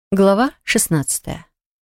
Глава 16.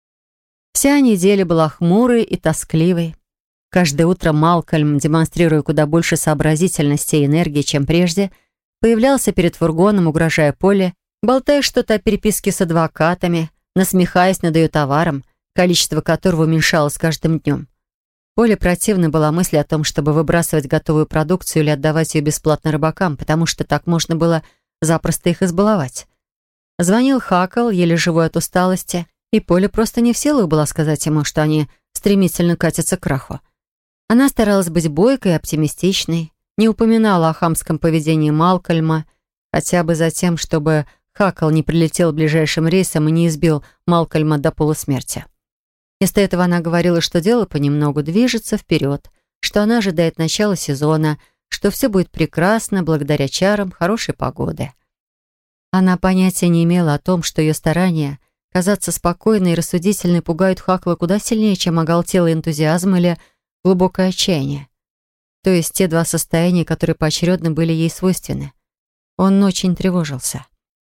Вся неделя была хмурой и тоскливой. Каждое утро Малкольм, демонстрируя куда больше сообразительности и энергии, чем прежде, появлялся перед фургоном, угрожая Полли, болтая что-то о переписке с адвокатами, насмехаясь над ее товаром, количество которого уменьшалось с каждым днем. Полли противна была мысль о том, чтобы выбрасывать готовую продукцию или отдавать ее бесплатно рыбакам, потому что так можно было запросто их избаловать. Звонил Хакл, еле живой от усталости, и Поля просто не в силах была сказать ему, что они стремительно катятся к краху. Она старалась быть бойкой и оптимистичной, не упоминала о хамском поведении Малкольма, хотя бы за тем, чтобы Хакл не прилетел ближайшим рейсом и не избил Малкольма до полусмерти. Вместо этого она говорила, что дело понемногу движется вперед, что она ожидает начала сезона, что все будет прекрасно благодаря чарам хорошей погоды. Она понятия не имела о том, что ее старания казаться спокойной и рассудительной пугают Хакла куда сильнее, чем оголтелый энтузиазм или глубокое отчаяние. То есть те два состояния, которые поочередно были ей свойственны. Он очень тревожился.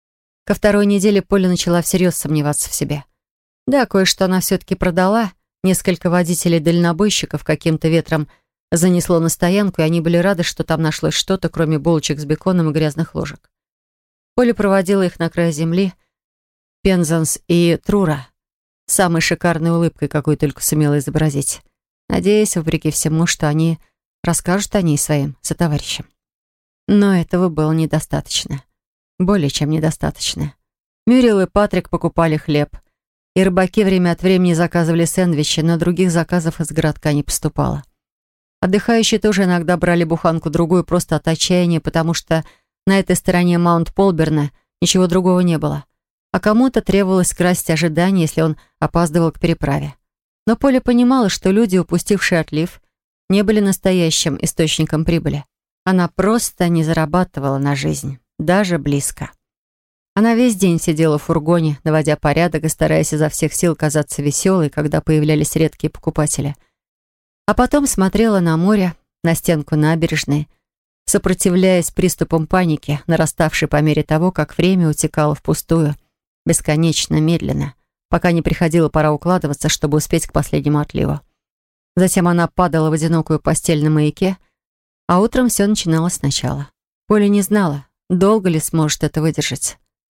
Ко второй неделе Поля начала всерьез сомневаться в себе. Да, кое-что она все-таки продала. Несколько водителей-дальнобойщиков каким-то ветром занесло на стоянку, и они были рады, что там нашлось что-то, кроме булочек с беконом и грязных ложек. Поля проводила их на край земли, Пензанс и Трура, с самой шикарной улыбкой, какую только сумела изобразить, надеясь, вопреки всему, что они расскажут о ней своим сотоварищам. Но этого было недостаточно. Более чем недостаточно. Мюррел и Патрик покупали хлеб, и рыбаки время от времени заказывали сэндвичи, но других заказов из городка не поступало. Отдыхающие тоже иногда брали буханку-другую просто от отчаяния, потому что на этой стороне Маунт-Полберна ничего другого не было. А кому-то требовалось скрасить ожидания, если он опаздывал к переправе. Но Поля понимала, что люди, упустившие отлив, не были настоящим источником прибыли. Она просто не зарабатывала на жизнь, даже близко. Она весь день сидела в фургоне, наводя порядок и стараясь изо всех сил казаться веселой, когда появлялись редкие покупатели. А потом смотрела на море, на стенку набережной, сопротивляясь приступам паники, нараставшей по мере того, как время утекало впустую, бесконечно медленно, пока не приходила пора укладываться, чтобы успеть к последнему отливу. Затем она падала в одинокую постель на маяке, а утром все начиналось сначала. Поля не знала, долго ли сможет это выдержать.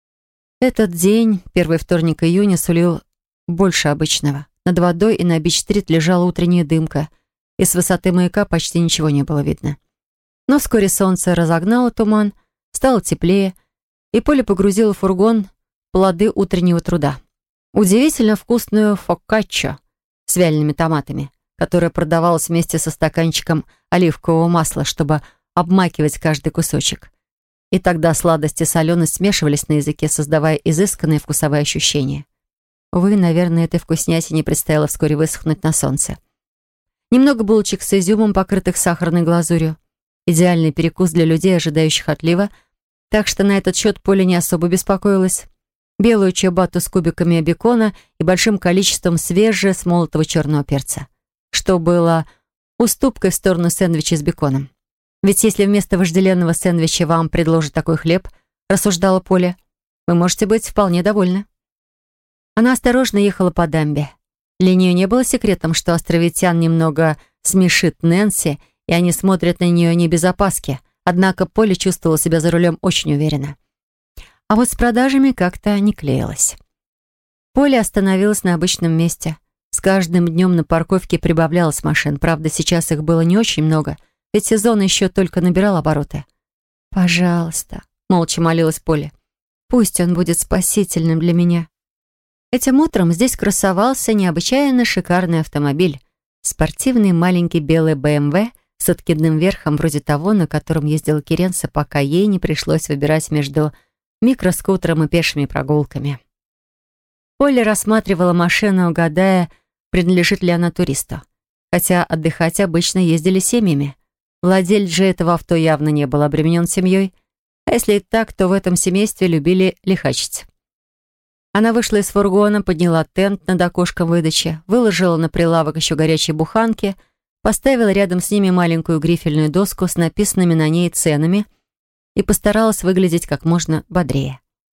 Этот день, первый вторник июня, сулил больше обычного. Над водой и на Бич-стрит лежала утренняя дымка, и с высоты маяка почти ничего не было видно. Но вскоре солнце разогнало туман, стало теплее, и Поля погрузила в фургон плоды утреннего труда. Удивительно вкусную фоккаччо с вялеными томатами, которая продавалась вместе со стаканчиком оливкового масла, чтобы обмакивать каждый кусочек. И тогда сладость и соленость смешивались на языке, создавая изысканные вкусовые ощущения. Увы, наверное, этой вкуснятине предстояло вскоре высохнуть на солнце. Немного булочек с изюмом, покрытых сахарной глазурью. Идеальный перекус для людей, ожидающих отлива, так что на этот счет Поля не особо беспокоилась. Белую чиабатту с кубиками бекона и большим количеством свежесмолотого черного перца, что было уступкой в сторону сэндвича с беконом. Ведь если вместо вожделенного сэндвича вам предложат такой хлеб, рассуждала Поля, вы можете быть вполне довольны. Она осторожно ехала по дамбе. Для нее не было секретом, что островитян немного смешит Нэнси, и они смотрят на нее не без опаски. Однако Поля чувствовала себя за рулем очень уверенно. А вот с продажами как-то не клеилось. Поля остановилась на обычном месте. С каждым днем на парковке прибавлялось машин. Правда, сейчас их было не очень много, ведь сезон еще только набирал обороты. «Пожалуйста», — молча молилась Поля, — «пусть он будет спасительным для меня». Этим утром здесь красовался необычайно шикарный автомобиль. Спортивный маленький белый BMW с откидным верхом, вроде того, на котором ездила Керенса, пока ей не пришлось выбирать между микроскутером и пешими прогулками. Поля рассматривала машину, гадая, принадлежит ли она туристу. Хотя отдыхать обычно ездили семьями. Владелец же этого авто явно не был обременен семьей. А если и так, то в этом семействе любили лихачить. Она вышла из фургона, подняла тент над окошком выдачи, выложила на прилавок еще горячие буханки, поставила рядом с ними маленькую грифельную доску с написанными на ней ценами и постаралась выглядеть как можно бодрее.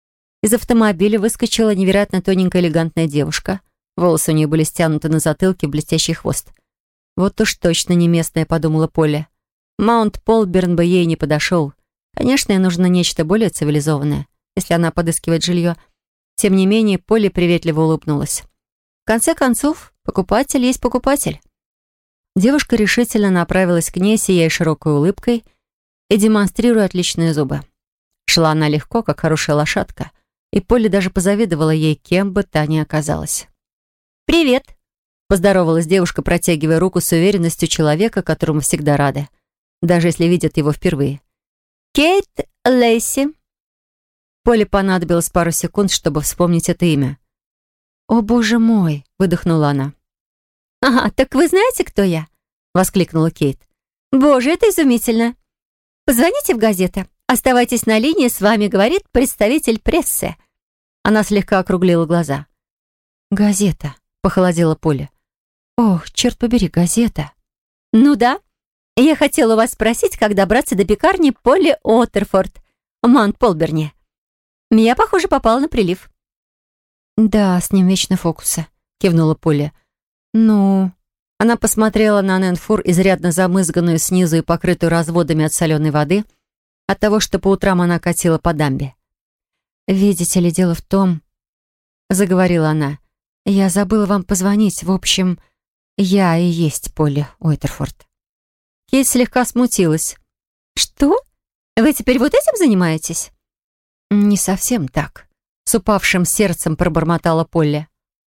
Из автомобиля выскочила невероятно тоненькая элегантная девушка. Волосы у нее были стянуты на затылке в блестящий хвост. «Вот уж точно не местная», — подумала Полли. Маунт Полберн бы ей не подошел. Конечно, ей нужно нечто более цивилизованное, если она подыскивает жилье. Тем не менее, Полли приветливо улыбнулась. В конце концов, покупатель есть покупатель. Девушка решительно направилась к ней, сияя широкой улыбкой и демонстрируя отличные зубы. Шла она легко, как хорошая лошадка, и Полли даже позавидовала ей, кем бы та ни оказалась. «Привет!» — поздоровалась девушка, протягивая руку с уверенностью человека, которому всегда рады, даже если видят его впервые. «Кейт Лейси». Полли понадобилось пару секунд, чтобы вспомнить это имя. «О, боже мой!» — выдохнула она. «Ага, так вы знаете, кто я?» — воскликнула Кейт. «Боже, это изумительно! Позвоните в газеты. Оставайтесь на линии, с вами говорит представитель прессы». Она слегка округлила глаза. «Газета», — похолодела Полли. «Ох, черт побери, газета». «Ну да. Я хотела у вас спросить, как добраться до пекарни Полли Уотерфорд в Маунт-Полберне. Я, похоже, попала на прилив». «Да, с ним вечно фокусы», — кивнула Полли. «Ну...» Она посмотрела на Нэнфур, изрядно замызганную снизу и покрытую разводами от соленой воды, от того, что по утрам она катила по дамбе. «Видите ли, дело в том...» — заговорила она. «Я забыла вам позвонить. В общем, я и есть Полли Уотерфорд». Кейт слегка смутилась. «Что? Вы теперь вот этим занимаетесь?» «Не совсем так», — с упавшим сердцем пробормотала Полли.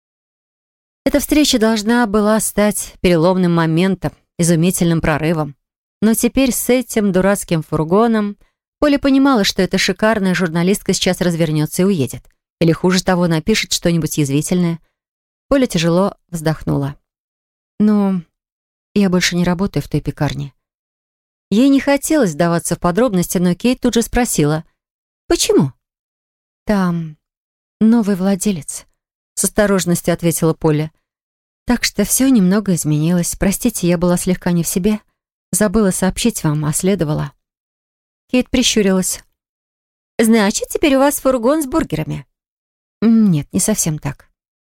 Эта встреча должна была стать переломным моментом, изумительным прорывом. Но теперь с этим дурацким фургоном Полли понимала, что эта шикарная журналистка сейчас развернется и уедет. Или, хуже того, напишет что-нибудь язвительное. Полли тяжело вздохнула. «Ну, я больше не работаю в той пекарне». Ей не хотелось вдаваться в подробности, но Кейт тут же спросила. «Почему?» «Там новый владелец», — с осторожностью ответила Полли. «Так что все немного изменилось. Простите, я была слегка не в себе. Забыла сообщить вам, а следовало». Кейт прищурилась. «Значит, теперь у вас фургон с бургерами?» «Нет, не совсем так».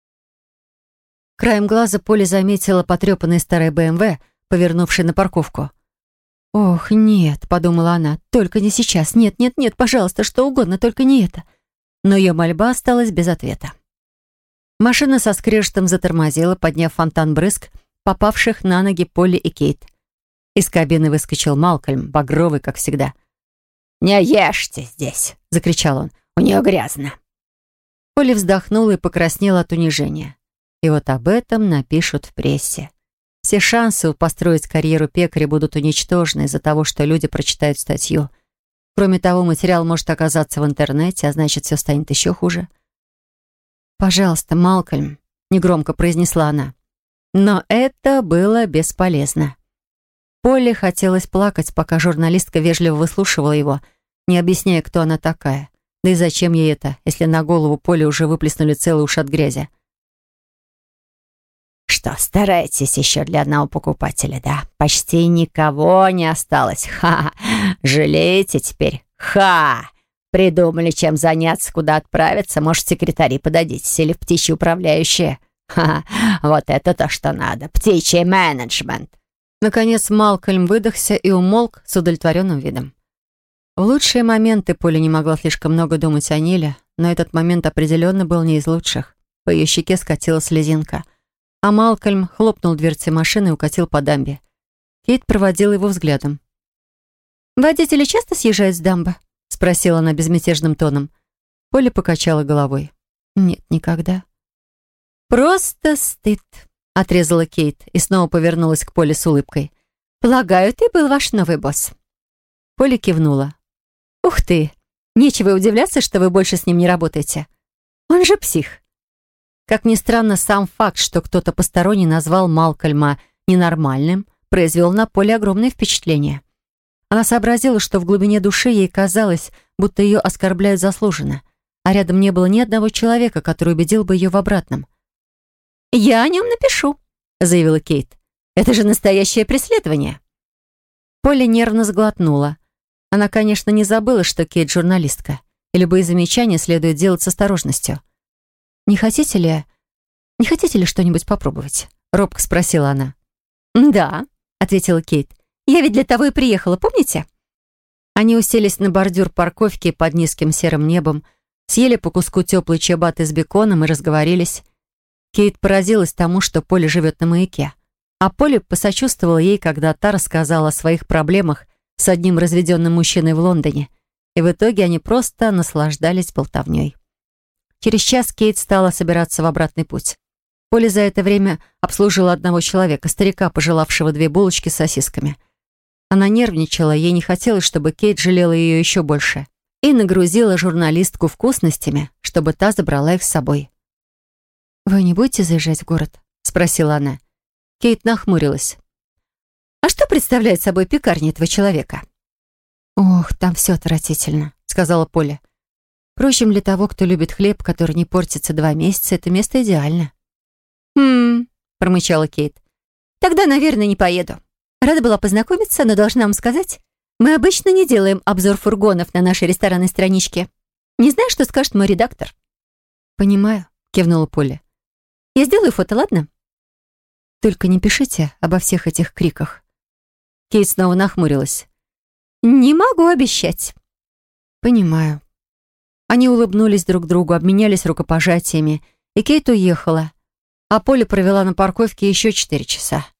Краем глаза Полли заметила потрепанный старый БМВ, повернувший на парковку. «Ох, нет», — подумала она, — «только не сейчас. Нет, нет, нет, пожалуйста, что угодно, только не это». Но ее мольба осталась без ответа. Машина со скрежетом затормозила, подняв фонтан брызг, попавших на ноги Полли и Кейт. Из кабины выскочил Малкольм, багровый, как всегда. «Не ешьте здесь!» — закричал он. «У нее грязно!» Полли вздохнула и покраснела от унижения. И вот об этом напишут в прессе. Все шансы построить карьеру пекаря будут уничтожены из-за того, что люди прочитают статью. Кроме того, материал может оказаться в интернете, а значит, все станет еще хуже. «Пожалуйста, Малкольм», — негромко произнесла она. Но это было бесполезно. Полли хотелось плакать, пока журналистка вежливо выслушивала его, не объясняя, кто она такая. Да и зачем ей это, если на голову Полли уже выплеснули целый ушат грязи? «Что, стараетесь еще для одного покупателя, да? Почти никого не осталось. Ха! Жалеете теперь? Ха! Придумали, чем заняться, куда отправиться? Может, секретари подадитесь или в птичьи управляющие? Ха! Вот это то, что надо. Птичий менеджмент!» Наконец Малкольм выдохся и умолк с удовлетворенным видом. В лучшие моменты Полли не могла слишком много думать о Ниле, но этот момент определенно был не из лучших. По ее щеке скатилась слезинка. А Малкольм хлопнул дверцей машины и укатил по дамбе. Кейт проводила его взглядом. «Водители часто съезжают с дамбы?» — спросила она безмятежным тоном. Полли покачала головой. «Нет, никогда». «Просто стыд», — отрезала Кейт и снова повернулась к Полли с улыбкой. «Полагаю, ты был ваш новый босс». Полли кивнула. «Ух ты! Нечего удивляться, что вы больше с ним не работаете. Он же псих». Как ни странно, сам факт, что кто-то посторонний назвал Малкольма ненормальным, произвел на Полли огромное впечатление. Она сообразила, что в глубине души ей казалось, будто ее оскорбляют заслуженно, а рядом не было ни одного человека, который убедил бы ее в обратном. «Я о нем напишу», — заявила Кейт. «Это же настоящее преследование». Полли нервно сглотнула. Она, конечно, не забыла, что Кейт журналистка, и любые замечания следует делать с осторожностью. «Не хотите ли что-нибудь попробовать?» — робко спросила она. «Да», — ответила Кейт. «Я ведь для того и приехала, помните?» Они уселись на бордюр парковки под низким серым небом, съели по куску теплой чиабатты с беконом и разговорились. Кейт поразилась тому, что Полли живет на маяке. А Полли посочувствовала ей, когда та рассказала о своих проблемах с одним разведенным мужчиной в Лондоне. И в итоге они просто наслаждались болтовней. Через час Кейт стала собираться в обратный путь. Полли за это время обслужила одного человека, старика, пожелавшего 2 булочки с сосисками. Она нервничала, ей не хотелось, чтобы Кейт жалела ее еще больше, и нагрузила журналистку вкусностями, чтобы та забрала их с собой. «Вы не будете заезжать в город?» — спросила она. Кейт нахмурилась. «А что представляет собой пекарня этого человека?» «Ох, там все отвратительно», — сказала Поля. «Впрочем, для того, кто любит хлеб, который не портится 2 месяца, это место идеально». Промычала Кейт. «Тогда, наверное, не поеду. Рада была познакомиться, но должна вам сказать, мы обычно не делаем обзор фургонов на нашей ресторанной страничке. Не знаю, что скажет мой редактор». «Понимаю», — кивнула Поля. «Я сделаю фото, ладно?» «Только не пишите обо всех этих криках». Кейт снова нахмурилась. «Не могу обещать». «Понимаю». Они улыбнулись друг другу, обменялись рукопожатиями, и Кейт уехала, а Поля провела на парковке еще 4 часа.